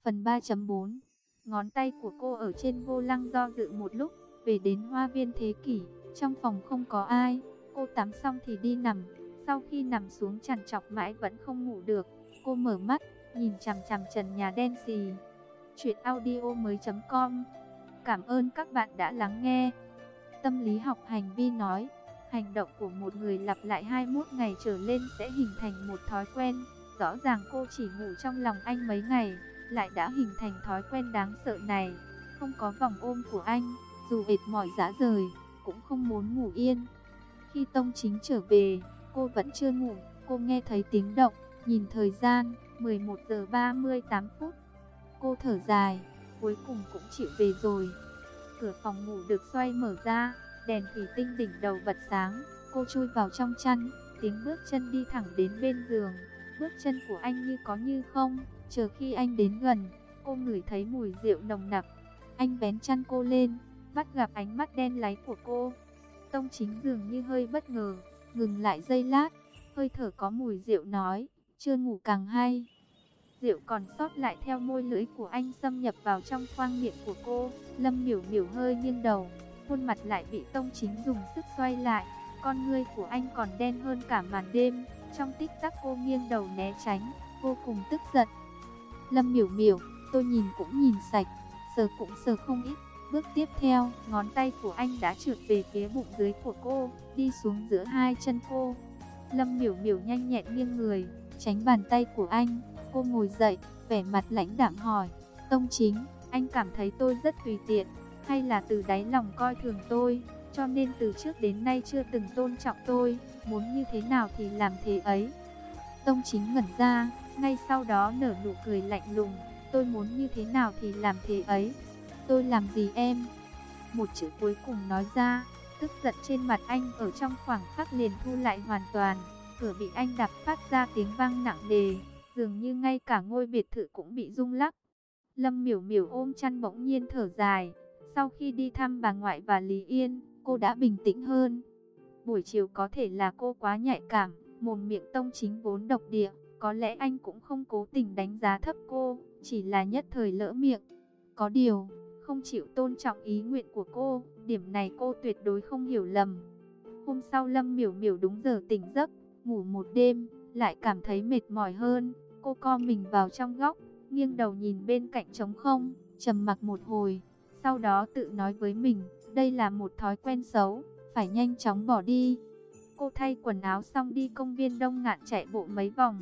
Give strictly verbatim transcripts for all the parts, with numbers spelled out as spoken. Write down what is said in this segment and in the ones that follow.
Phần ba chấm bốn. Ngón tay của cô ở trên vô lăng do dự một lúc. Về đến hoa viên thế kỷ, trong phòng không có ai. Cô tắm xong thì đi nằm. Sau khi nằm xuống trằn trọc mãi vẫn không ngủ được, cô mở mắt, nhìn chằm chằm trần nhà đen xì. Chuyện audio mới chấm com. Cảm ơn các bạn đã lắng nghe. Tâm lý học hành vi nói, hành động của một người lặp lại hai mươi mốt ngày trở lên sẽ hình thành một thói quen. Rõ ràng cô chỉ ngủ trong lòng anh mấy ngày, lại đã hình thành thói quen đáng sợ này. Không có vòng ôm của anh, dù mệt mỏi rã rời, cũng không muốn ngủ yên. Khi Tông Chính trở về, cô vẫn chưa ngủ. Cô nghe thấy tiếng động, nhìn thời gian, mười một giờ ba mươi tám phút. Cô thở dài, cuối cùng cũng chịu về rồi. Cửa phòng ngủ được xoay mở ra, đèn thủy tinh đỉnh đầu bật sáng. Cô chui vào trong chăn, tiếng bước chân đi thẳng đến bên giường. Bước chân của anh như có như không, chờ khi anh đến gần, cô ngửi thấy mùi rượu nồng nặc. Anh vén chăn cô lên, bắt gặp ánh mắt đen láy của cô. Tông Chính dường như hơi bất ngờ, ngừng lại giây lát, hơi thở có mùi rượu nói, chưa ngủ càng hay. Rượu còn sót lại theo môi lưỡi của anh xâm nhập vào trong khoang miệng của cô. Lâm Miểu Miểu hơi nghiêng đầu, khuôn mặt lại bị Tông Chính dùng sức xoay lại. Con ngươi của anh còn đen hơn cả màn đêm. Trong tích tắc cô nghiêng đầu né tránh, vô cùng tức giận. Lâm Miểu Miểu, tôi nhìn cũng nhìn sạch, sờ cũng sờ không ít. Bước tiếp theo, ngón tay của anh đã trượt về phía bụng dưới của cô, đi xuống giữa hai chân cô. Lâm Miểu Miểu nhanh nhẹn nghiêng người, tránh bàn tay của anh. Cô ngồi dậy, vẻ mặt lãnh đạm hỏi, Tông Chính, anh cảm thấy tôi rất tùy tiện, hay là từ đáy lòng coi thường tôi, cho nên từ trước đến nay chưa từng tôn trọng tôi, muốn như thế nào thì làm thế ấy. Tông Chính ngẩn ra, ngay sau đó nở nụ cười lạnh lùng, tôi muốn như thế nào thì làm thế ấy. Tôi làm gì em? Một chữ cuối cùng nói ra, tức giận trên mặt anh ở trong khoảng khắc liền thu lại hoàn toàn. Cửa bị anh đạp phát ra tiếng vang nặng nề, dường như ngay cả ngôi biệt thự cũng bị rung lắc. Lâm Miểu Miểu ôm chăn bỗng nhiên thở dài. Sau khi đi thăm bà ngoại và Lý Yên, cô đã bình tĩnh hơn. Buổi chiều có thể là cô quá nhạy cảm, mồm miệng Tông Chính vốn độc địa, có lẽ anh cũng không cố tình đánh giá thấp cô, chỉ là nhất thời lỡ miệng. Có điều, không chịu tôn trọng ý nguyện của cô, điểm này cô tuyệt đối không hiểu lầm. Hôm sau Lâm Miểu Miểu đúng giờ tỉnh giấc, ngủ một đêm, lại cảm thấy mệt mỏi hơn. Cô co mình vào trong góc, nghiêng đầu nhìn bên cạnh trống không, trầm mặc một hồi. Sau đó tự nói với mình, đây là một thói quen xấu, phải nhanh chóng bỏ đi. Cô thay quần áo xong đi công viên Đông Ngạn chạy bộ mấy vòng.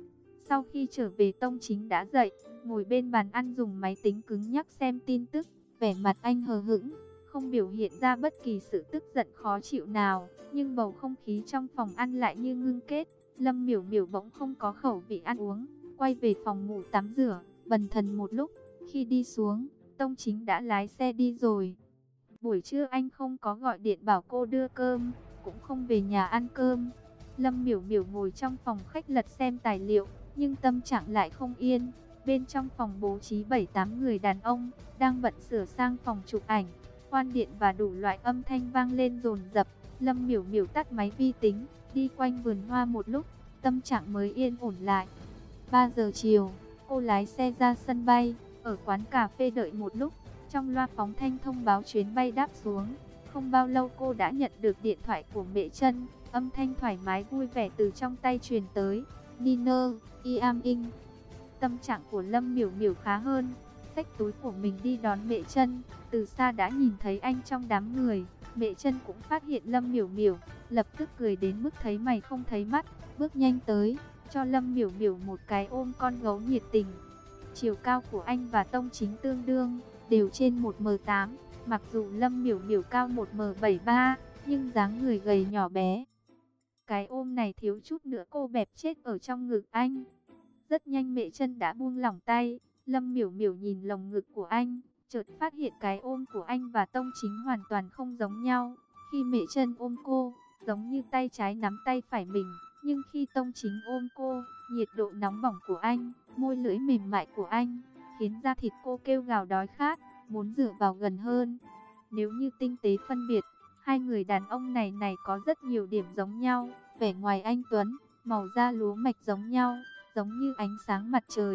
Sau khi trở về Tông Chính đã dậy, ngồi bên bàn ăn dùng máy tính cứng nhắc xem tin tức. Vẻ mặt anh hờ hững, không biểu hiện ra bất kỳ sự tức giận khó chịu nào. Nhưng bầu không khí trong phòng ăn lại như ngưng kết. Lâm Miểu Miểu bỗng không có khẩu vị ăn uống, quay về phòng ngủ tắm rửa, bần thần một lúc. Khi đi xuống, Tông Chính đã lái xe đi rồi. Buổi trưa anh không có gọi điện bảo cô đưa cơm, cũng không về nhà ăn cơm. Lâm Miểu Miểu ngồi trong phòng khách lật xem tài liệu, nhưng tâm trạng lại không yên. Bên trong phòng bố trí bảy tám người đàn ông, đang bận sửa sang phòng chụp ảnh. Khoan điện và đủ loại âm thanh vang lên dồn dập. Lâm Miểu Miểu tắt máy vi tính, đi quanh vườn hoa một lúc, tâm trạng mới yên ổn lại. ba giờ chiều, cô lái xe ra sân bay, ở quán cà phê đợi một lúc. Trong loa phóng thanh thông báo chuyến bay đáp xuống. Không bao lâu cô đã nhận được điện thoại của Mễ Trân, âm thanh thoải mái vui vẻ từ trong tay truyền tới. Niner, Iam In. Tâm trạng của Lâm Miểu Miểu khá hơn, xách túi của mình đi đón Mễ Trân. Từ xa đã nhìn thấy anh trong đám người, Mễ Trân cũng phát hiện Lâm Miểu Miểu, lập tức cười đến mức thấy mày không thấy mắt, bước nhanh tới, cho Lâm Miểu Miểu một cái ôm con gấu nhiệt tình. Chiều cao của anh và Tông Chính tương đương, đều trên một mét tám, mặc dù Lâm Miểu Miểu cao một mét bảy mươi ba, nhưng dáng người gầy nhỏ bé. Cái ôm này thiếu chút nữa cô bẹp chết ở trong ngực anh. Rất nhanh Mễ Trân đã buông lỏng tay, Lâm Miểu Miểu nhìn lồng ngực của anh, chợt phát hiện cái ôm của anh và Tông Chính hoàn toàn không giống nhau. Khi Mễ Trân ôm cô, giống như tay trái nắm tay phải mình, nhưng khi Tông Chính ôm cô, nhiệt độ nóng bỏng của anh, môi lưỡi mềm mại của anh, khiến da thịt cô kêu gào đói khát, muốn dựa vào gần hơn. Nếu như tinh tế phân biệt, hai người đàn ông này này có rất nhiều điểm giống nhau. Vẻ ngoài anh tuấn, màu da lúa mạch giống nhau, giống như ánh sáng mặt trời,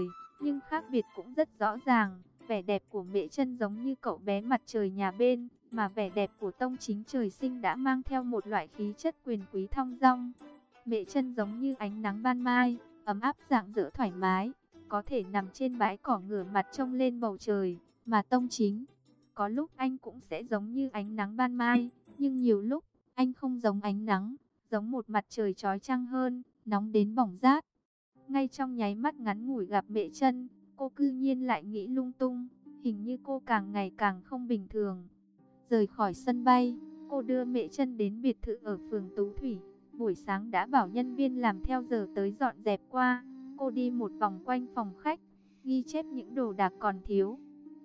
nhưng khác biệt cũng rất rõ ràng. Vẻ đẹp của Mễ Chân giống như cậu bé mặt trời nhà bên, mà vẻ đẹp của Tông Chính trời sinh đã mang theo một loại khí chất quyền quý thong dong. Mễ Chân giống như ánh nắng ban mai, ấm áp rạng rỡ thoải mái, có thể nằm trên bãi cỏ ngửa mặt trông lên bầu trời, mà Tông Chính, có lúc anh cũng sẽ giống như ánh nắng ban mai, nhưng nhiều lúc anh không giống ánh nắng, giống một mặt trời chói chang hơn, nóng đến bỏng rát. Ngay trong nháy mắt ngắn ngủi gặp Mễ Chân, cô cư nhiên lại nghĩ lung tung, hình như cô càng ngày càng không bình thường. Rời khỏi sân bay, cô đưa Mễ Chân đến biệt thự ở phường Tú Thủy. Buổi sáng đã bảo nhân viên làm theo giờ tới dọn dẹp qua. Cô đi một vòng quanh phòng khách, ghi chép những đồ đạc còn thiếu.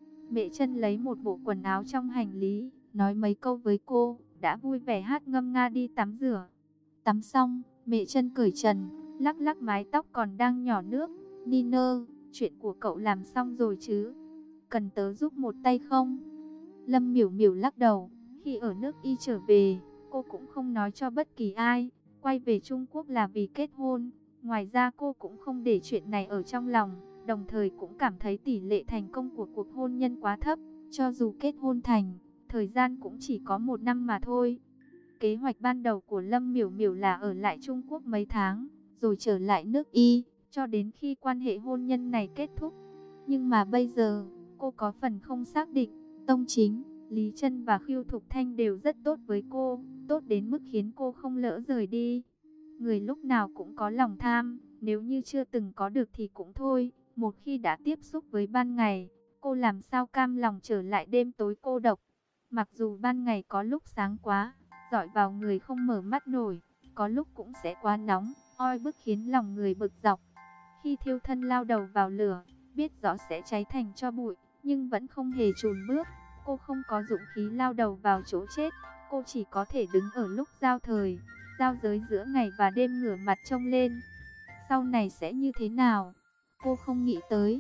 Mễ Chân lấy một bộ quần áo trong hành lý, nói mấy câu với cô, đã vui vẻ hát ngâm nga đi tắm rửa. Tắm xong, Mễ Chân cởi trần, lắc lắc mái tóc còn đang nhỏ nước. Niner, chuyện của cậu làm xong rồi chứ? Cần tớ giúp một tay không? Lâm Miểu Miểu lắc đầu. Khi ở nước Y trở về, cô cũng không nói cho bất kỳ ai. Quay về Trung Quốc là vì kết hôn. Ngoài ra cô cũng không để chuyện này ở trong lòng. Đồng thời cũng cảm thấy tỷ lệ thành công của cuộc hôn nhân quá thấp. Cho dù kết hôn thành, thời gian cũng chỉ có một năm mà thôi. Kế hoạch ban đầu của Lâm Miểu Miểu là ở lại Trung Quốc mấy tháng, rồi trở lại nước Y, cho đến khi quan hệ hôn nhân này kết thúc. Nhưng mà bây giờ, cô có phần không xác định. Tông Chính, Lý Chân và Khưu Thục Thanh đều rất tốt với cô, tốt đến mức khiến cô không lỡ rời đi. Người lúc nào cũng có lòng tham, nếu như chưa từng có được thì cũng thôi. Một khi đã tiếp xúc với ban ngày, cô làm sao cam lòng trở lại đêm tối cô độc. Mặc dù ban ngày có lúc sáng quá, dọi vào người không mở mắt nổi, có lúc cũng sẽ quá nóng, oi bức khiến lòng người bực dọc. Khi thiêu thân lao đầu vào lửa, biết rõ sẽ cháy thành tro bụi, nhưng vẫn không hề chùn bước. Cô không có dũng khí lao đầu vào chỗ chết, cô chỉ có thể đứng ở lúc giao thời, giao giới giữa ngày và đêm ngửa mặt trông lên. Sau này sẽ như thế nào? Cô không nghĩ tới.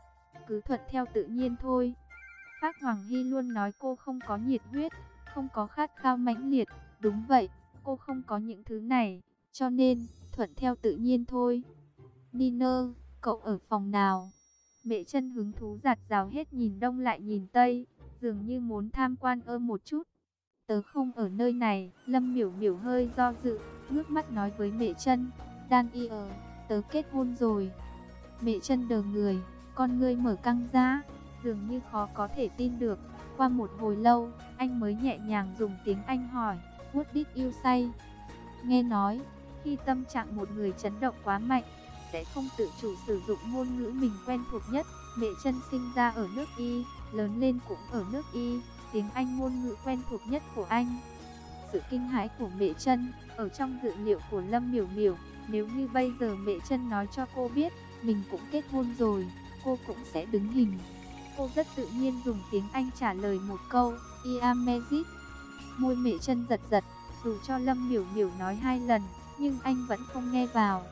Cứ thuận theo tự nhiên thôi. Phác Hoàng Hy luôn nói cô không có nhiệt huyết, không có khát khao mãnh liệt. Đúng vậy, cô không có những thứ này, cho nên thuận theo tự nhiên thôi. Niner, cậu ở phòng nào? Mễ Chân hứng thú giạt rào hết nhìn đông lại nhìn tây, dường như muốn tham quan ơ một chút. Tớ không ở nơi này. Lâm Miểu Miểu hơi do dự, ngước mắt nói với Mễ Chân. Đan y ở, tớ kết hôn rồi. Mễ Chân đờ người, con ngươi mở căng ra, dường như khó có thể tin được. Qua một hồi lâu, anh mới nhẹ nhàng dùng tiếng Anh hỏi, What did you say? Nghe nói, khi tâm trạng một người chấn động quá mạnh, sẽ không tự chủ sử dụng ngôn ngữ mình quen thuộc nhất. Mễ Chân sinh ra ở nước Y, lớn lên cũng ở nước Y, tiếng Anh ngôn ngữ quen thuộc nhất của anh. Sự kinh hãi của Mễ Chân ở trong dự liệu của Lâm Miểu Miểu. Nếu như bây giờ Mễ Chân nói cho cô biết mình cũng kết hôn rồi, cô cũng sẽ đứng hình. Cô rất tự nhiên dùng tiếng Anh trả lời một câu, I am married. Môi Mễ Chân giật giật, dù cho Lâm Miểu Miểu nói hai lần, nhưng anh vẫn không nghe vào.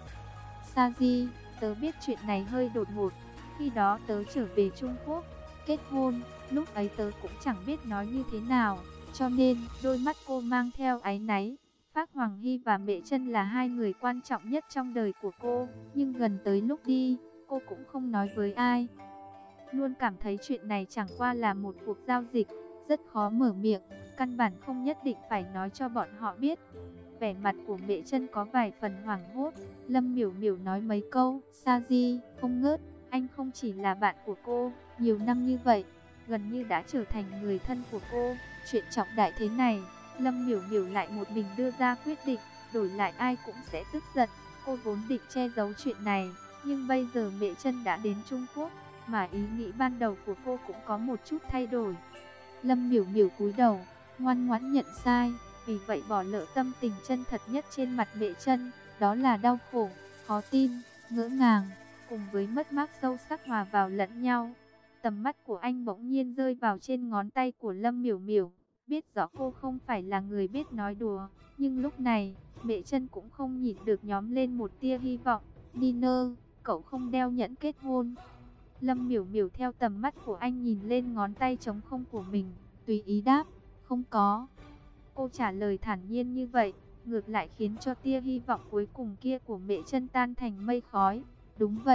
Sa Di, tớ biết chuyện này hơi đột ngột. Khi đó tớ trở về Trung Quốc, kết hôn, lúc ấy tớ cũng chẳng biết nói như thế nào, cho nên đôi mắt cô mang theo áy náy. Phác Hoàng Hy và Mễ Chân là hai người quan trọng nhất trong đời của cô, nhưng gần tới lúc đi, cô cũng không nói với ai. Luôn cảm thấy chuyện này chẳng qua là một cuộc giao dịch, rất khó mở miệng, căn bản không nhất định phải nói cho bọn họ biết. Vẻ mặt của Mễ Chân có vài phần hoảng hốt. Lâm Miểu Miểu nói mấy câu, Sa Di, không ngớt, anh không chỉ là bạn của cô, nhiều năm như vậy, gần như đã trở thành người thân của cô. Chuyện trọng đại thế này, Lâm Miểu Miểu lại một mình đưa ra quyết định, đổi lại ai cũng sẽ tức giận. Cô vốn định che giấu chuyện này, nhưng bây giờ Mễ Chân đã đến Trung Quốc, mà ý nghĩ ban đầu của cô cũng có một chút thay đổi. Lâm Miểu Miểu cúi đầu, ngoan ngoãn nhận sai, vì vậy bỏ lỡ tâm tình chân thật nhất trên mặt Mễ Chân, đó là đau khổ, khó tin, ngỡ ngàng, cùng với mất mát sâu sắc hòa vào lẫn nhau. Tầm mắt của anh bỗng nhiên rơi vào trên ngón tay của Lâm Miểu Miểu, biết rõ cô không phải là người biết nói đùa, nhưng lúc này, Mễ Chân cũng không nhịn được nhóm lên một tia hy vọng. Niner, cậu không đeo nhẫn kết hôn. Lâm Miểu Miểu theo tầm mắt của anh nhìn lên ngón tay trống không của mình, tùy ý đáp, không có. Cô trả lời thản nhiên như vậy, ngược lại khiến cho tia hy vọng cuối cùng kia của Mễ Chân tan thành mây khói. Đúng vậy,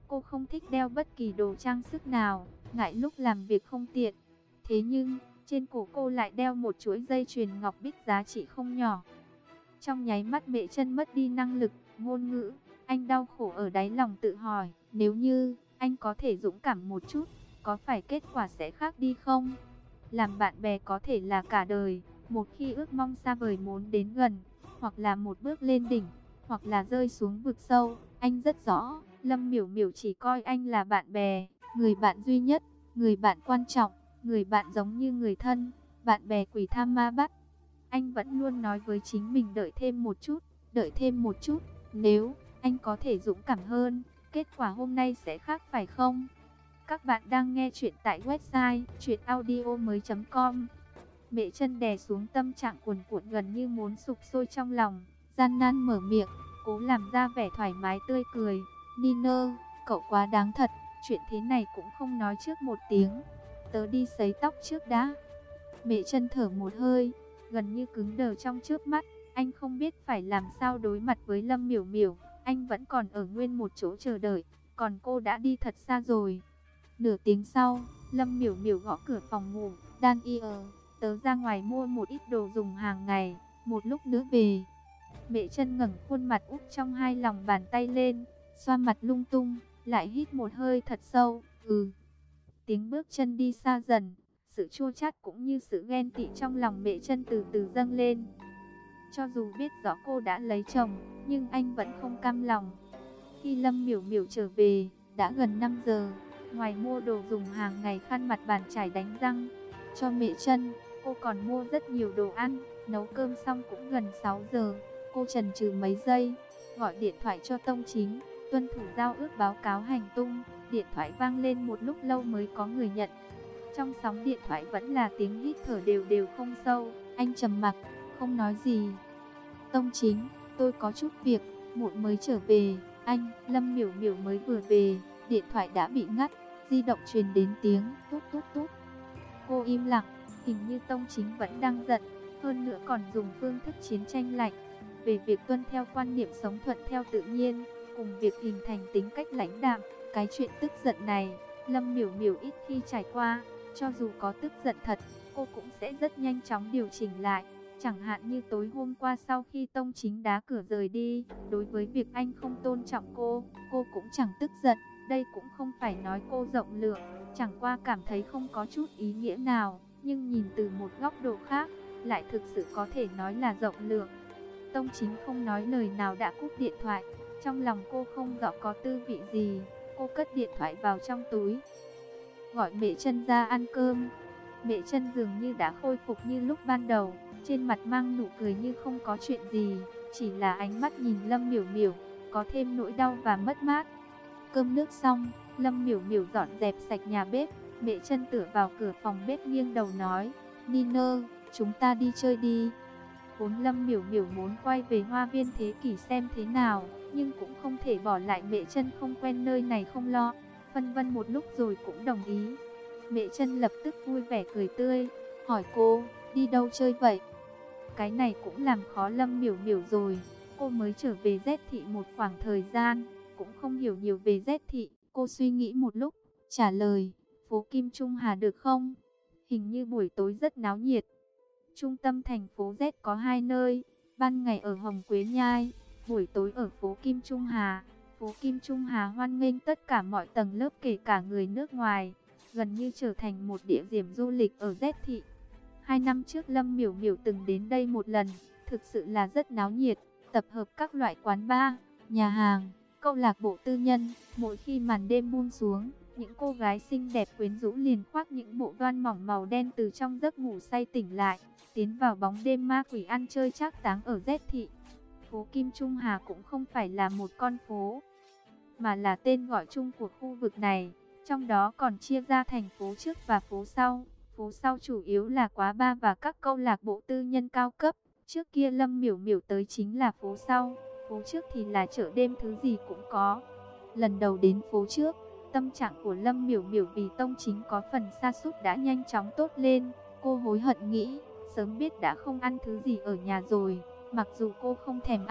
Cô không thích đeo bất kỳ đồ trang sức nào, ngại lúc làm việc không tiện. Thế nhưng, trên cổ cô lại đeo một chuỗi dây chuyền ngọc bích giá trị không nhỏ. Trong nháy mắt Mễ Chân mất đi năng lực ngôn ngữ, anh đau khổ ở đáy lòng tự hỏi, nếu như anh có thể dũng cảm một chút, có phải kết quả sẽ khác đi không? Làm bạn bè có thể là cả đời, một khi ước mong xa vời muốn đến gần, hoặc là một bước lên đỉnh, hoặc là rơi xuống vực sâu. Anh rất rõ, Lâm Miểu Miểu chỉ coi anh là bạn bè, người bạn duy nhất, người bạn quan trọng, người bạn giống như người thân, bạn bè quỷ tham ma bắt. Anh vẫn luôn nói với chính mình đợi thêm một chút, đợi thêm một chút, nếu anh có thể dũng cảm hơn, kết quả hôm nay sẽ khác phải không? Các bạn đang nghe chuyện tại website truyện audio mới chấm com. Mễ Chân đè xuống tâm trạng cuồn cuộn gần như muốn sụp sôi trong lòng, gian nan mở miệng, cố làm ra vẻ thoải mái tươi cười. Niner, cậu quá đáng thật, chuyện thế này cũng không nói trước một tiếng. Tớ đi sấy tóc trước đã. Mễ Chân thở một hơi, gần như cứng đờ trong chớp mắt. Anh không biết phải làm sao đối mặt với Lâm Miểu Miểu. Anh vẫn còn ở nguyên một chỗ chờ đợi, còn cô đã đi thật xa rồi. Nửa tiếng sau, Lâm Miểu Miểu gõ cửa phòng ngủ. Đan y ờ, tớ ra ngoài mua một ít đồ dùng hàng ngày, một lúc nữa về. Mễ Chân ngẩng khuôn mặt úp trong hai lòng bàn tay lên, xoa mặt lung tung, lại hít một hơi thật sâu. Ừ. Tiếng bước chân đi xa dần, sự chua chát cũng như sự ghen tị trong lòng Mễ Chân từ từ dâng lên. Cho dù biết rõ cô đã lấy chồng, nhưng anh vẫn không cam lòng. Khi Lâm Miểu Miểu trở về, đã gần năm giờ. Ngoài mua đồ dùng hàng ngày, khăn mặt, bàn chải, đánh răng cho Mễ Chân, cô còn mua rất nhiều đồ ăn. Nấu cơm xong cũng gần sáu giờ. Cô chần chừ mấy giây, gọi điện thoại cho Tông Chính, tuân thủ giao ước báo cáo hành tung. Điện thoại vang lên một lúc lâu mới có người nhận. Trong sóng điện thoại vẫn là tiếng hít thở đều đều không sâu. Anh trầm mặc, không nói gì. Tông Chính, tôi có chút việc, muộn mới trở về. Anh, Lâm Miểu Miểu mới vừa về, điện thoại đã bị ngắt, di động truyền đến tiếng tút tút tút. Cô im lặng, hình như Tông Chính vẫn đang giận, hơn nữa còn dùng phương thức chiến tranh lạnh. Về việc tuân theo quan niệm sống thuận theo tự nhiên, cùng việc hình thành tính cách lãnh đạm, cái chuyện tức giận này, Lâm Miểu Miểu ít khi trải qua. Cho dù có tức giận thật, cô cũng sẽ rất nhanh chóng điều chỉnh lại. Chẳng hạn như tối hôm qua sau khi Tông Chính đá cửa rời đi, đối với việc anh không tôn trọng cô, cô cũng chẳng tức giận. Đây cũng không phải nói cô rộng lượng, chẳng qua cảm thấy không có chút ý nghĩa nào. Nhưng nhìn từ một góc độ khác, lại thực sự có thể nói là rộng lượng. Tông Chính không nói lời nào đã cúp điện thoại. Trong lòng cô không rõ có tư vị gì. Cô cất điện thoại vào trong túi, gọi Mễ Chân ra ăn cơm. Mễ Chân dường như đã khôi phục như lúc ban đầu, trên mặt mang nụ cười như không có chuyện gì, chỉ là ánh mắt nhìn Lâm Miểu Miểu có thêm nỗi đau và mất mát. Cơm nước xong, Lâm Miểu Miểu dọn dẹp sạch nhà bếp. Mễ Chân tựa vào cửa phòng bếp nghiêng đầu nói, Niner, chúng ta đi chơi đi. Vốn Lâm Miểu Miểu muốn quay về Hoa Viên Thế Kỷ xem thế nào, nhưng cũng không thể bỏ lại Mễ Chân không quen nơi này không lo. Phân vân một lúc rồi cũng đồng ý. Mễ Chân lập tức vui vẻ cười tươi, hỏi cô, đi đâu chơi vậy? Cái này cũng làm khó Lâm Miểu Miểu rồi. Cô mới trở về Z thị một khoảng thời gian, cũng không hiểu nhiều về Z thị. Cô suy nghĩ một lúc, trả lời, phố Kim Trung Hà được không? Hình như buổi tối rất náo nhiệt. Trung tâm thành phố Z có hai nơi, ban ngày ở Hồng Quế Nhai, buổi tối ở phố Kim Trung Hà. Phố Kim Trung Hà hoan nghênh tất cả mọi tầng lớp kể cả người nước ngoài, gần như trở thành một địa điểm du lịch ở Z thị. Hai năm trước Lâm Miểu Miểu từng đến đây một lần, thực sự là rất náo nhiệt, tập hợp các loại quán bar, nhà hàng, câu lạc bộ tư nhân. Mỗi khi màn đêm buông xuống, những cô gái xinh đẹp quyến rũ liền khoác những bộ voan mỏng màu đen từ trong giấc ngủ say tỉnh lại, tiến vào bóng đêm ma quỷ ăn chơi trác táng ở Z thị. Phố Kim Trung Hà cũng không phải là một con phố, mà là tên gọi chung của khu vực này, trong đó còn chia ra thành phố trước và phố sau. Phố sau chủ yếu là quán bar và các câu lạc bộ tư nhân cao cấp. Trước kia Lâm Miểu Miểu tới chính là phố sau, phố trước thì là chợ đêm, thứ gì cũng có. Lần đầu đến phố trước, tâm trạng của Lâm Miểu Miểu vì Tông Chính có phần sa sút đã nhanh chóng tốt lên. Cô hối hận nghĩ, sớm biết đã không ăn thứ gì ở nhà rồi. Mặc dù cô không thèm ăn,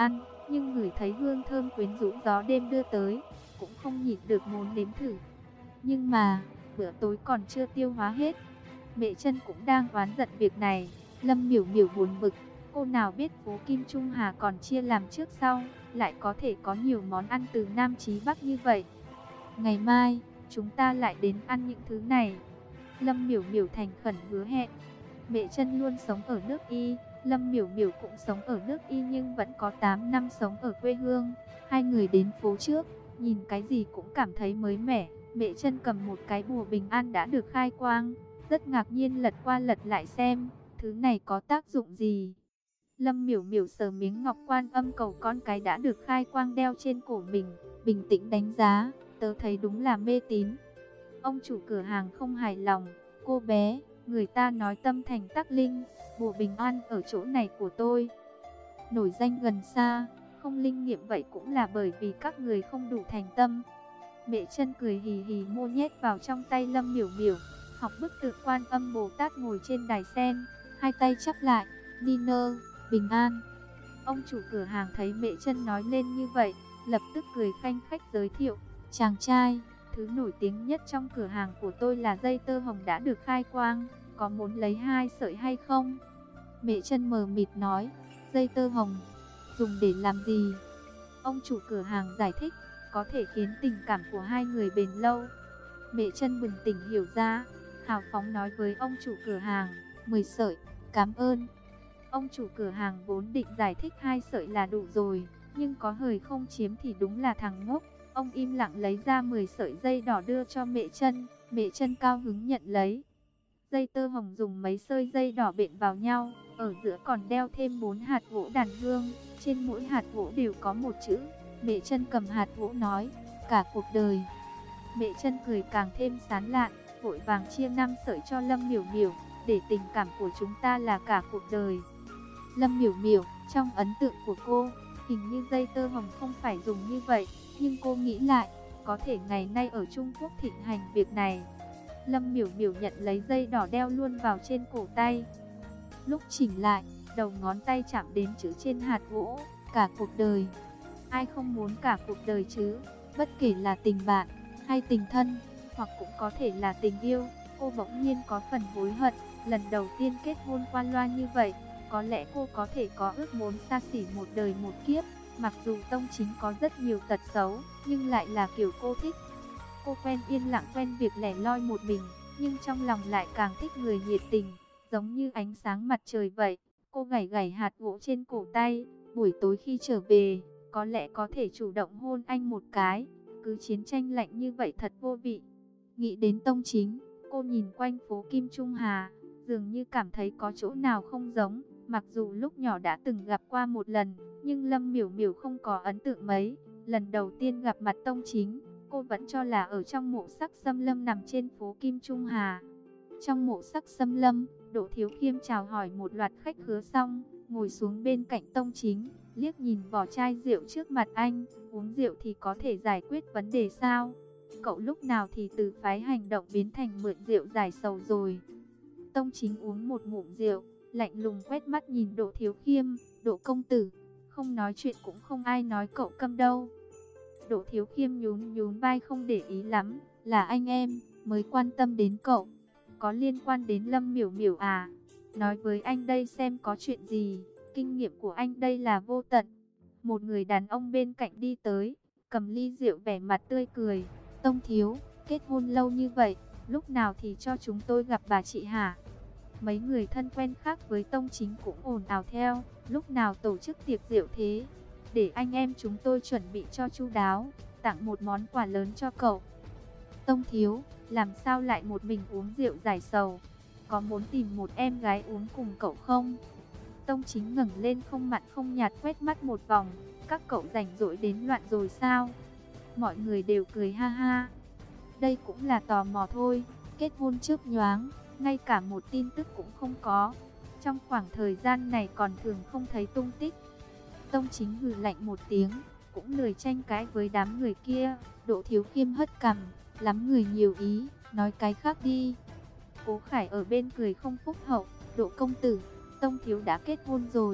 nhưng ngửi thấy hương thơm quyến rũ gió đêm đưa tới, cũng không nhịn được muốn nếm thử. Nhưng mà, bữa tối còn chưa tiêu hóa hết. Mẹ Chân cũng đang oán giận việc này. Lâm Miểu Miểu buồn bực, cô nào biết phố Kim Trung Hà còn chia làm trước sau, lại có thể có nhiều món ăn từ Nam chí Bắc như vậy. Ngày mai, chúng ta lại đến ăn những thứ này. Lâm Miểu Miểu thành khẩn hứa hẹn. Mẹ Chân luôn sống ở nước Y, Lâm Miểu Miểu cũng sống ở nước Y nhưng vẫn có tám năm sống ở quê hương. Hai người đến phố trước, nhìn cái gì cũng cảm thấy mới mẻ. Mẹ Chân cầm một cái bùa bình an đã được khai quang, rất ngạc nhiên lật qua lật lại xem, thứ này có tác dụng gì. Lâm Miểu Miểu sờ miếng ngọc Quan Âm cầu con cái đã được khai quang đeo trên cổ mình, bình tĩnh đánh giá, tớ thấy đúng là mê tín. Ông chủ cửa hàng không hài lòng, cô bé, người ta nói tâm thành tắc linh, bùa bình an ở chỗ này của tôi nổi danh gần xa, không linh nghiệm vậy cũng là bởi vì các người không đủ thành tâm. Mẹ Chân cười hì hì mua nhét vào trong tay Lâm Miểu Miểu, học bức tượng Quan Âm Bồ Tát ngồi trên đài sen, hai tay chắp lại, Niner, bình an. Ông chủ cửa hàng thấy mẹ Chân nói lên như vậy, lập tức cười khanh khách giới thiệu, chàng trai, thứ nổi tiếng nhất trong cửa hàng của tôi là dây tơ hồng đã được khai quang, có muốn lấy hai sợi hay không? Mẹ Chân mờ mịt nói, dây tơ hồng, dùng để làm gì? Ông chủ cửa hàng giải thích, có thể khiến tình cảm của hai người bền lâu. Mẹ Chân bừng tỉnh hiểu ra, hào phóng nói với ông chủ cửa hàng, mười sợi, cảm ơn. Ông chủ cửa hàng vốn định giải thích hai sợi là đủ rồi, nhưng có hời không chiếm thì đúng là thằng ngốc. Ông im lặng lấy ra mười sợi dây đỏ đưa cho mẹ Chân, mẹ Chân cao hứng nhận lấy. Dây tơ hồng dùng mấy sợi dây đỏ bện vào nhau, ở giữa còn đeo thêm bốn hạt gỗ đàn hương, trên mỗi hạt gỗ đều có một chữ. Mẹ Chân cầm hạt gỗ nói, cả cuộc đời. Mẹ Chân cười càng thêm sán lạn, vội vàng chia năm sợi cho Lâm Miểu Miểu, để tình cảm của chúng ta là cả cuộc đời. Lâm Miểu Miểu, trong ấn tượng của cô, hình như dây tơ hồng không phải dùng như vậy, nhưng cô nghĩ lại, có thể ngày nay ở Trung Quốc thịnh hành việc này. Lâm Miểu Miểu nhận lấy dây đỏ đeo luôn vào trên cổ tay. Lúc chỉnh lại, đầu ngón tay chạm đến chữ trên hạt gỗ, cả cuộc đời. Ai không muốn cả cuộc đời chứ, bất kể là tình bạn, hay tình thân, hoặc cũng có thể là tình yêu. Cô bỗng nhiên có phần hối hận, lần đầu tiên kết hôn qua loa như vậy. Có lẽ cô có thể có ước muốn xa xỉ một đời một kiếp. Mặc dù Tông Chính có rất nhiều tật xấu, nhưng lại là kiểu cô thích. Cô quen yên lặng, quen việc lẻ loi một mình, nhưng trong lòng lại càng thích người nhiệt tình, giống như ánh sáng mặt trời vậy. Cô gảy gảy hạt gỗ trên cổ tay, buổi tối khi trở về, có lẽ có thể chủ động hôn anh một cái. Cứ chiến tranh lạnh như vậy thật vô vị. Nghĩ đến Tông Chính, cô nhìn quanh phố Kim Trung Hà, dường như cảm thấy có chỗ nào không giống. Mặc dù lúc nhỏ đã từng gặp qua một lần, nhưng Lâm Miểu Miểu không có ấn tượng mấy. Lần đầu tiên gặp mặt Tông Chính, cô vẫn cho là ở trong mộ Sắc Sâm Lâm nằm trên phố Kim Trung Hà. Trong mộ Sắc Sâm Lâm, Đỗ Thiếu Khiêm chào hỏi một loạt khách khứa xong, ngồi xuống bên cạnh Tông Chính, liếc nhìn vỏ chai rượu trước mặt anh. Uống rượu thì có thể giải quyết vấn đề sao? Cậu lúc nào thì từ phái hành động biến thành mượn rượu giải sầu rồi? Tông Chính uống một ngụm rượu, lạnh lùng quét mắt nhìn Đỗ Thiếu Khiêm. Đỗ công tử, không nói chuyện cũng không ai nói cậu câm đâu. Đỗ Thiếu Khiêm nhún nhún vai không để ý lắm, là anh em mới quan tâm đến cậu. Có liên quan đến Lâm Miểu Miểu à? Nói với anh đây xem có chuyện gì, kinh nghiệm của anh đây là vô tận. Một người đàn ông bên cạnh đi tới, cầm ly rượu vẻ mặt tươi cười. Tông thiếu, kết hôn lâu như vậy, lúc nào thì cho chúng tôi gặp bà chị hả? Mấy người thân quen khác với Tông Chính cũng ồn ào theo, lúc nào tổ chức tiệc rượu thế? Để anh em chúng tôi chuẩn bị cho chu đáo, tặng một món quà lớn cho cậu. Tông thiếu, làm sao lại một mình uống rượu giải sầu? Có muốn tìm một em gái uống cùng cậu không? Tông Chính ngẩng lên không mặn không nhạt quét mắt một vòng, các cậu rảnh rỗi đến loạn rồi sao? Mọi người đều cười ha ha. Đây cũng là tò mò thôi, kết hôn chớp nhoáng, ngay cả một tin tức cũng không có. Trong khoảng thời gian này còn thường không thấy tung tích. Tông Chính hừ lạnh một tiếng, cũng lười tranh cãi với đám người kia. Đỗ Thiếu Khiêm hất cằm, lắm người nhiều ý, nói cái khác đi. Cố Khải ở bên cười không phúc hậu, Đỗ công tử, Tông thiếu đã kết hôn rồi.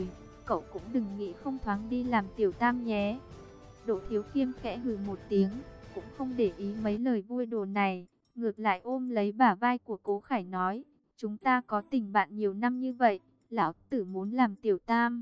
cậu cũng đừng nghĩ không thoáng đi làm tiểu tam nhé. Đỗ Thiếu Khiêm khẽ hừ một tiếng, cũng không để ý mấy lời vui đùa này, ngược lại ôm lấy bả vai của Cố Khải nói, chúng ta có tình bạn nhiều năm như vậy, lão tử muốn làm tiểu tam.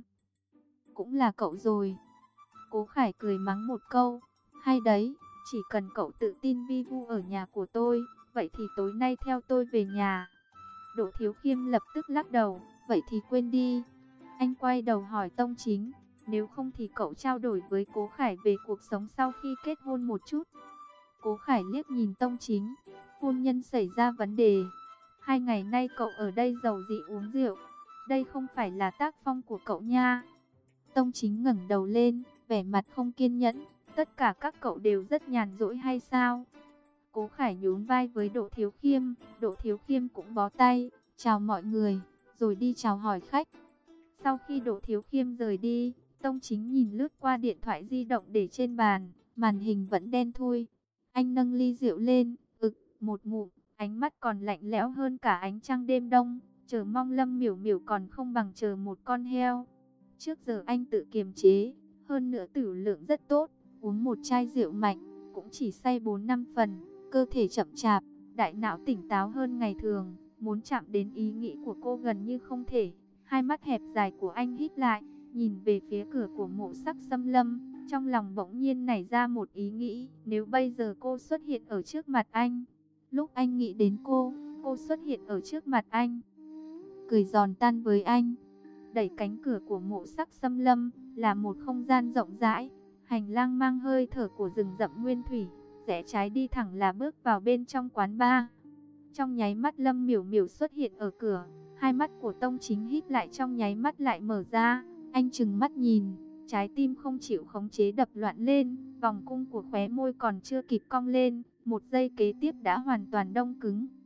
Cũng là cậu rồi. Cố Khải cười mắng một câu, hay đấy, chỉ cần cậu tự tin vi vu ở nhà của tôi, vậy thì tối nay theo tôi về nhà. Đỗ Thiếu Khiêm lập tức lắc đầu, vậy thì quên đi. Anh quay đầu hỏi Tông Chính, nếu không thì cậu trao đổi với Cố Khải về cuộc sống sau khi kết hôn một chút. Cố Khải liếc nhìn Tông Chính, hôn nhân xảy ra vấn đề. Hai ngày nay cậu ở đây giàu dị uống rượu, đây không phải là tác phong của cậu nha. Tông Chính ngẩng đầu lên, vẻ mặt không kiên nhẫn, tất cả các cậu đều rất nhàn rỗi hay sao? Cố Khải nhún vai với Đỗ Thiếu Khiêm, Đỗ Thiếu Khiêm cũng bó tay, chào mọi người, rồi đi chào hỏi khách. Sau khi Đỗ Thiếu Khiêm rời đi, Tông Chính nhìn lướt qua điện thoại di động để trên bàn, màn hình vẫn đen thui. Anh nâng ly rượu lên, ực, một ngụm, ánh mắt còn lạnh lẽo hơn cả ánh trăng đêm đông, chờ mong Lâm Miểu Miểu còn không bằng chờ một con heo. Trước giờ anh tự kiềm chế, hơn nữa tử lượng rất tốt, uống một chai rượu mạnh, cũng chỉ say bốn năm phần, cơ thể chậm chạp, đại não tỉnh táo hơn ngày thường, muốn chạm đến ý nghĩ của cô gần như không thể. Hai mắt hẹp dài của anh híp lại, nhìn về phía cửa của Mộ Sắc Xâm Lâm, trong lòng bỗng nhiên nảy ra một ý nghĩ, nếu bây giờ cô xuất hiện ở trước mặt anh. Lúc anh nghĩ đến cô, cô xuất hiện ở trước mặt anh, cười giòn tan với anh. Đẩy cánh cửa của Mộ Sắc Xâm Lâm là một không gian rộng rãi, hành lang mang hơi thở của rừng rậm nguyên thủy, rẽ trái đi thẳng là bước vào bên trong quán bar. Trong nháy mắt Lâm Miểu Miểu xuất hiện ở cửa, hai mắt của Tông Chính híp lại, trong nháy mắt lại mở ra, anh trừng mắt nhìn, trái tim không chịu khống chế đập loạn lên, vòng cung của khóe môi còn chưa kịp cong lên, một giây kế tiếp đã hoàn toàn đông cứng.